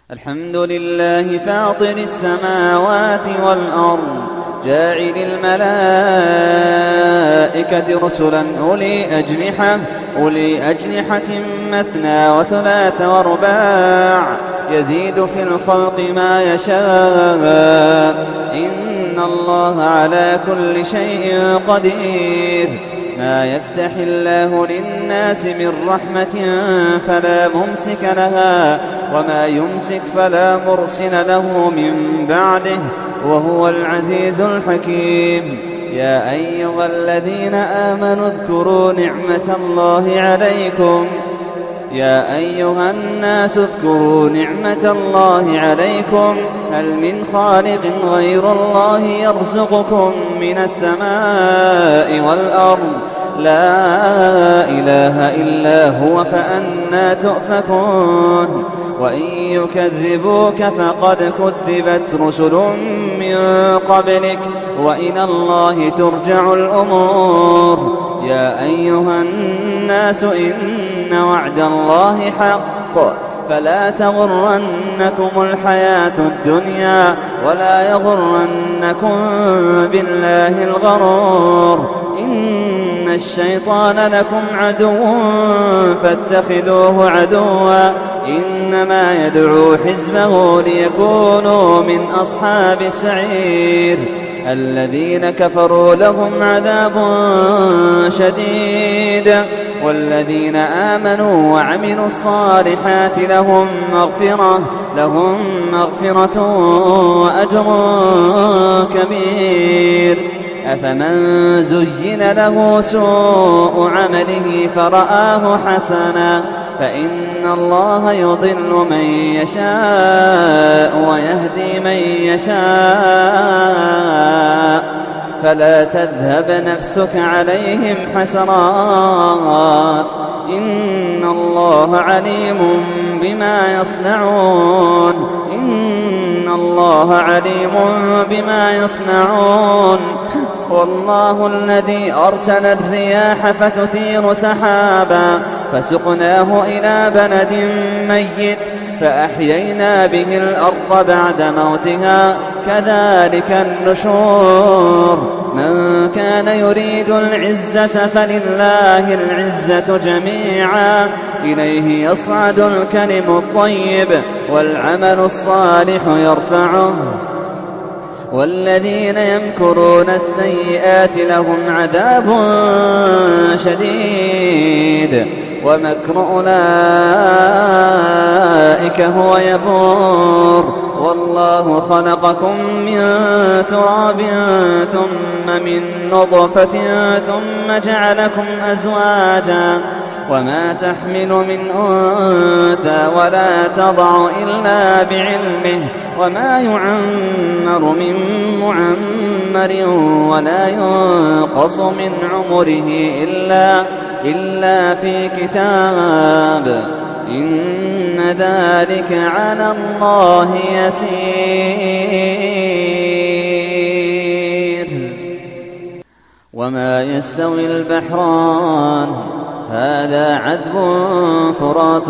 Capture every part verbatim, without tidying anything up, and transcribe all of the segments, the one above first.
الحمد لله فاطر السماوات والأرض جاعل الملائكة رسلا أولي أجنحة, أولي أجنحة مثنى وثلاث ورباع يزيد في الخلق ما يشاء إن الله على كل شيء قدير. ما يفتح الله للناس من رحمة فلا ممسك لها وما يمسك فلا مرسل له من بعده وهو العزيز الحكيم. يا أيها الذين آمنوا اذكروا نعمة الله عليكم يا أيها الناس اذكروا نعمة الله عليكم هل من خالق غير الله يرزقكم من السماء والأرض لا إله إلا هو فأنى تؤفكون. وإن يكذبوك فقد كذبت رسل من قبلك وإلى الله ترجع الأمور. يا أيها الناس إن وعد الله حق فلا تغرنكم الحياة الدنيا ولا يغرنكم بالله الغرور. إن الشيطان لكم عدو فاتخذوه عدوا إنما يدعو حزبه ليكونوا من أصحاب السعير. الذين كفروا لهم عذاب شديد والذين آمنوا وعملوا الصالحات لهم مغفرة لهم مغفرة وأجر كبير. أفمن زين له سوء عمله فرآه حسنا فإن الله يضل من يشاء ويهدي من يشاء فلا تذهب نفسك عليهم حسرات إن الله عليم بما يصنعون إن الله عليم بما يصنعون. والله الذي أرسل الرياح فتثير سحابا فسقناه إلى بلد ميت فأحيينا به الأرض بعد موتها كذلك النشور. من كان يريد العزة فلله العزة جميعا إليه يصعد الكلم الطيب والعمل الصالح يرفعه والذين يمكرون السيئات لهم عذاب شديد ومكر أولئك هو يبور. والله خلقكم من تراب ثم من نطفة ثم جعلكم أزواجا وما تحمل من أنثى ولا تضع إلا بعلمه وما يعمر من معمر ولا ينقص من عمره إلا, إلا في كتاب إن ذلك على الله يسير. وما يستوي البحران هذا عذب فرات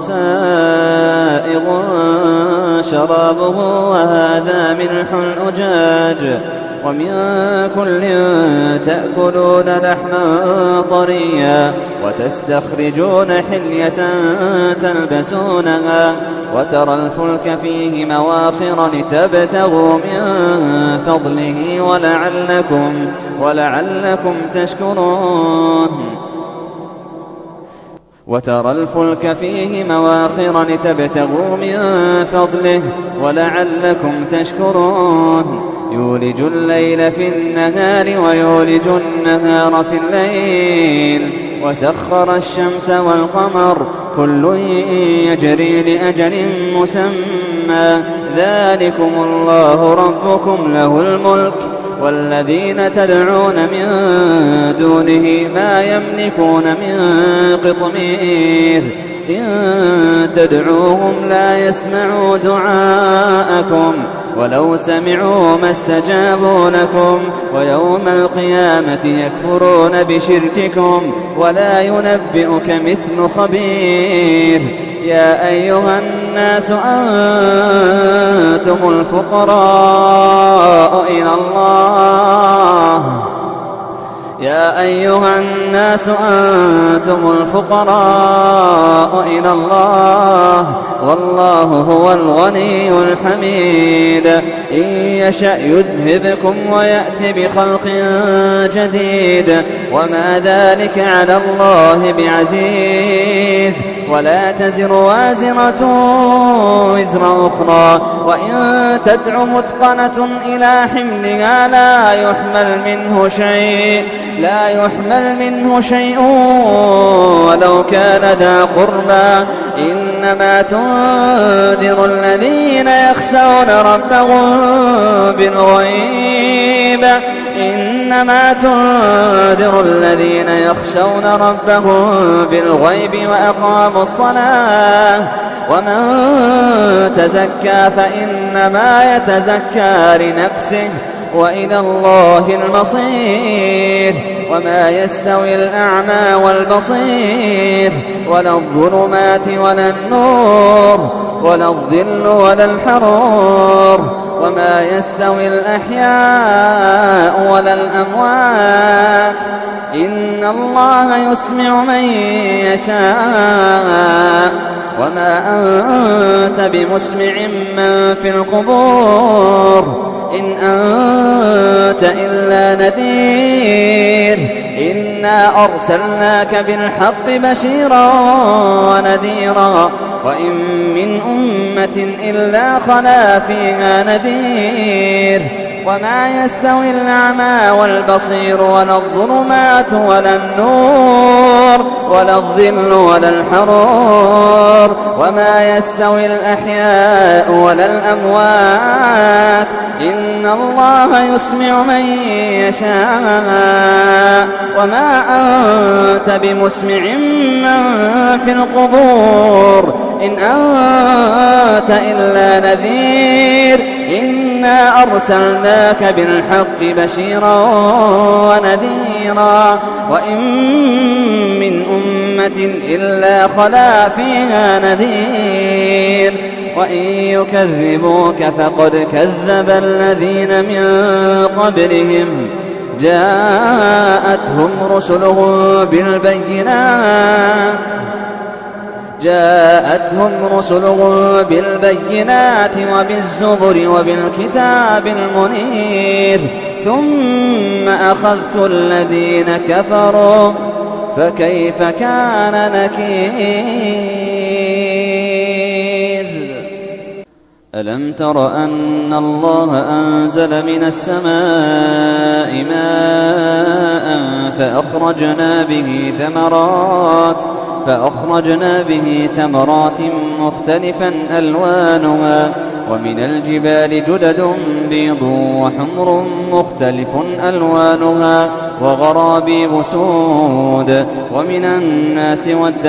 سائغ شرابه وهذا ملح أجاج ومن كل تأكلون لحما طريا وتستخرجون حلية تلبسونها وترى الفلك فيه مواخر لتبتغوا من فضله ولعلكم, ولعلكم تشكرون. وترى الفلك فيه مواخر لتبتغوا من فضله ولعلكم تشكرون. يولج الليل في النهار ويولج النهار في الليل وسخر الشمس والقمر كل يجري لأجل مسمى ذلكم الله ربكم له الملك والذين تدعون من دونه ما يملكون من قطمير إن تدعوهم لا يسمعوا دعاءكم ولو سمعوا ما استجابوا لكم ويوم القيامة يكفرون بشرككم ولا ينبئك مثل خبير. يا أيها الناس الناس أنتم الفقراء إلى الله يا أيها الناس أنتم الفقراء إلى الله والله هو الغني الحميد إن يشأ يذهبكم ويأتي بخلق جديد وما ذلك على الله بعزيز ولا تزر وازرة وزر أخرى وإن تدع مثقلة إلى حملها لا يحمل منه شيء لا يحمل منه شيء ولو كان ذا قربى إنما تنذر الذين يخشون ربهم بالغيب إنما تنذر الذين يخشون ربهم بالغيب وأقاموا الصلاة ومن تزكى فإنما يتزكى لنفسه وإلى الله المصير وما يستوي الأعمى والبصير ولا الظلمات ولا النور ولا الظل ولا الحرور وما يستوي الأحياء ولا الأموات إن الله يسمع من يشاء وما أنت بمسمع من في القبور إن أنت إلا نذير إنا أرسلناك بالحق بشيرا ونذيرا وإن من أمة إلا خلا فيها نذير وما يستوي الأعمى والبصير ولا الظلمات ولا النور ولا الظل ولا الحرور وما يستوي الأحياء ولا الأموات إن الله يسمع من يشاء وما أنت بمسمع من في القبور إن أنت إلا نذير إنا أرسلناك بالحق بشيرا ونذيرا وإن من أمة إلا خلا فيها نذير وإن يكذبوك فقد كذب الذين من قبلهم جاءتهم رسلهم بالبينات جاءتهم رسلهم بالبينات وبالزبر وبالكتاب المنير ثم أخذت الذين كفروا فكيف كان نكير ألم تر أن الله أنزل من السماء ماء فأخرجنا به ثمرات فأخرجنا به ثمرات مختلفا ألوانها ومن الجبال جدد بيض وحمر مختلف ألوانها وغرابيب سود ومن الناس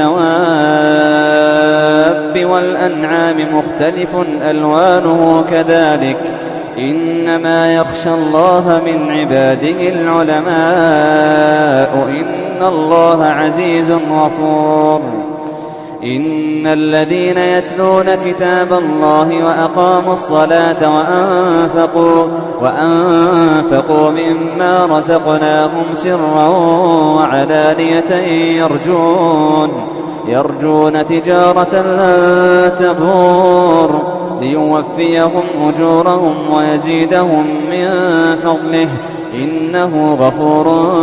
والدواب والأنعام مختلف ألوانه كذلك إنما يخشى الله من عباده العلماء إن الله عزيز غفور إن الذين يتلون كتاب الله وأقاموا الصلاة وأنفقوا, وأنفقوا مما رزقناهم سرا وعلانية يرجون, يرجون تجارة لن تبور ليوفيهم أجورهم ويزيدهم من فضله إنه غفور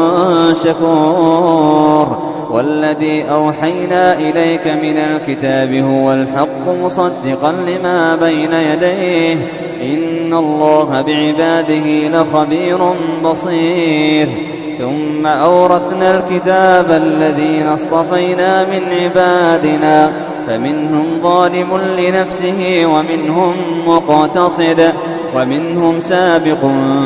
شكور والذي أوحينا إليك من الكتاب هو الحق مصدقا لما بين يديه إن الله بعباده لخبير بصير ثم أورثنا الكتاب الذين اصطفينا من عبادنا فمنهم ظالم لنفسه ومنهم مقتصد ومنهم سابق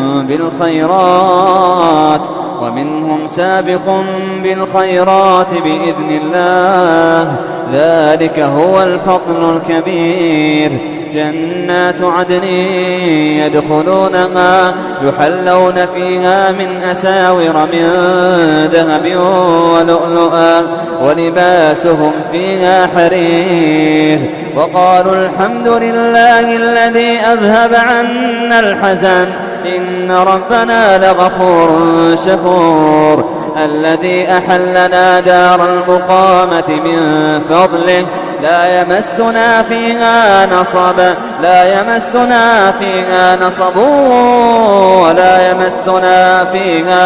بالخيرات ومنهم سابق بالخيرات بإذن الله ذلك هو الفضل الكبير جنات عدن يدخلونها يحلون فيها من أساور من ذهب ولؤلؤا ولباسهم فيها حرير وقالوا الحمد لله الذي أذهب عنا الحزن إن ربنا لغفور شكور الذي أحلنا دار المقامة من فضله لا يمسنا فيها نصب لا يمسنا فيها نصب ولا يمسنا فيها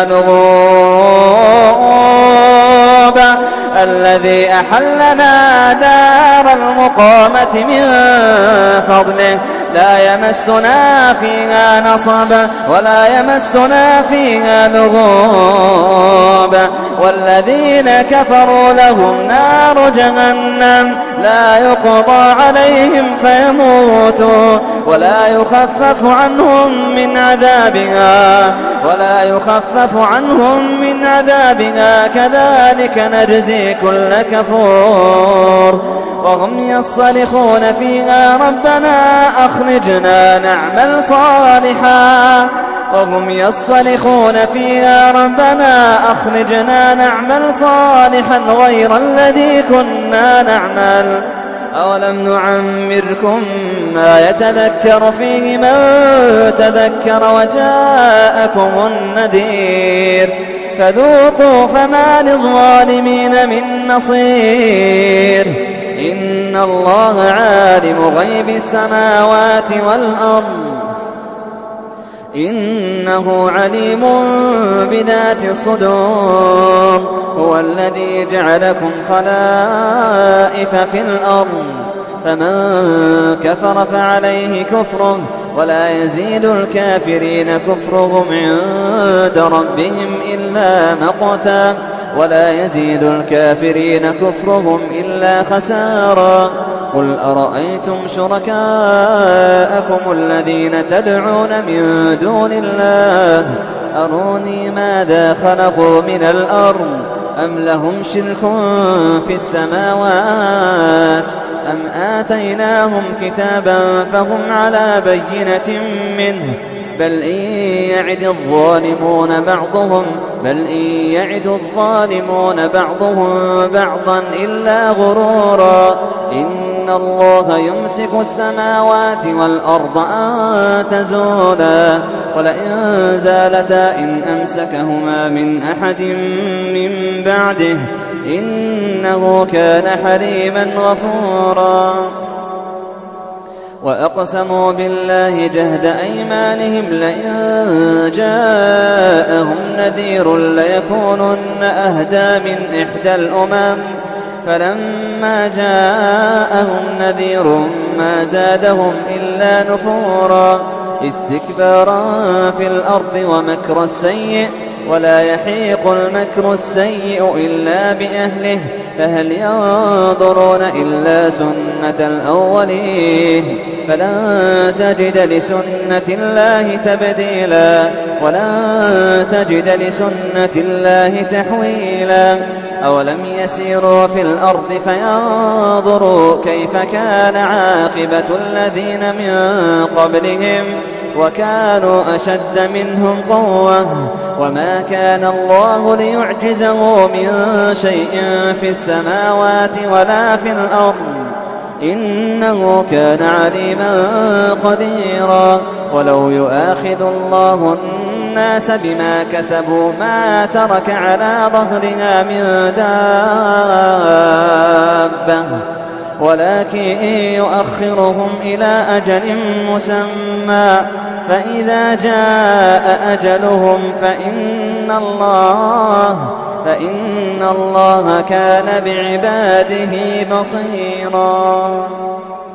لغوب الذي أحلنا دار المقامة من فضله لا يمسنا فيها نصب ولا يمسنا فيها لغوب والذين كفروا لهم نار جهنم لا يقضى عليهم فيموتوا ولا يخفف عنهم من عذابها ولا يخفف عنهم من عذابها كذلك نجزي كل كفور وهم يصطرخون فيها ربنا أخرجنا نعمل صالحا وهم يصطرخون فيها ربنا أخرجنا نعمل صالحا غير الذي كنا نعمل أولم نعمركم ما يتذكر فيه من تذكر وجاءكم النذير فذوقوا فما للظالمين من نصير إن الله عالم غيب السماوات والأرض إنه عليم بذات الصدور هو الذي جعلكم خلائف في الأرض فمن كفر فعليه كفره ولا يزيد الكافرين كفرهم عند ربهم إلا مقتا ولا يزيد الكافرين كفرهم إلا خسارا قل أرأيتم شركاءكم الذين تدعون من دون الله أروني ماذا خلقوا من الأرض أم لهم شرك في السماوات أم آتيناهم كتابا فهم على بينة منه بل إن يعد الظالمون بعضهم بل إن يعد الظالمون بعضهم بعضا إلا غرورا إن الله يمسك السماوات والأرض أن تزولا ولئن زالتا إن أمسكهما من أحد من بعده إنه كان حليما غفورا وأقسموا بالله جهد أيمانهم لئن جاءهم نذير ليكونن أهدى من إحدى الأمم فلما جاءهم نذير ما زادهم إلا نفورا استكبارا في الأرض ومكر السيء ولا يحيق المكر السيء إلا بأهله فهل ينظرون إلا سنة الأولين فلن تجد لسنة الله تبديلا ولن تجد لسنة الله تحويلا أولم يسيروا في الأرض فينظروا كيف كان عاقبة الذين من قبلهم وكانوا أشد منهم قوة وما كان الله ليعجزه من شيء في السماوات ولا في الأرض إنه كان عليما قديرا ولو يؤاخذ الله الناس بما كسبوا ما ترك على ظهرها من دابة ولكن يؤخرهم إلى أجل مسمى فإذا جاء أجلهم فإن الله فإن الله كان بعباده بصيرا.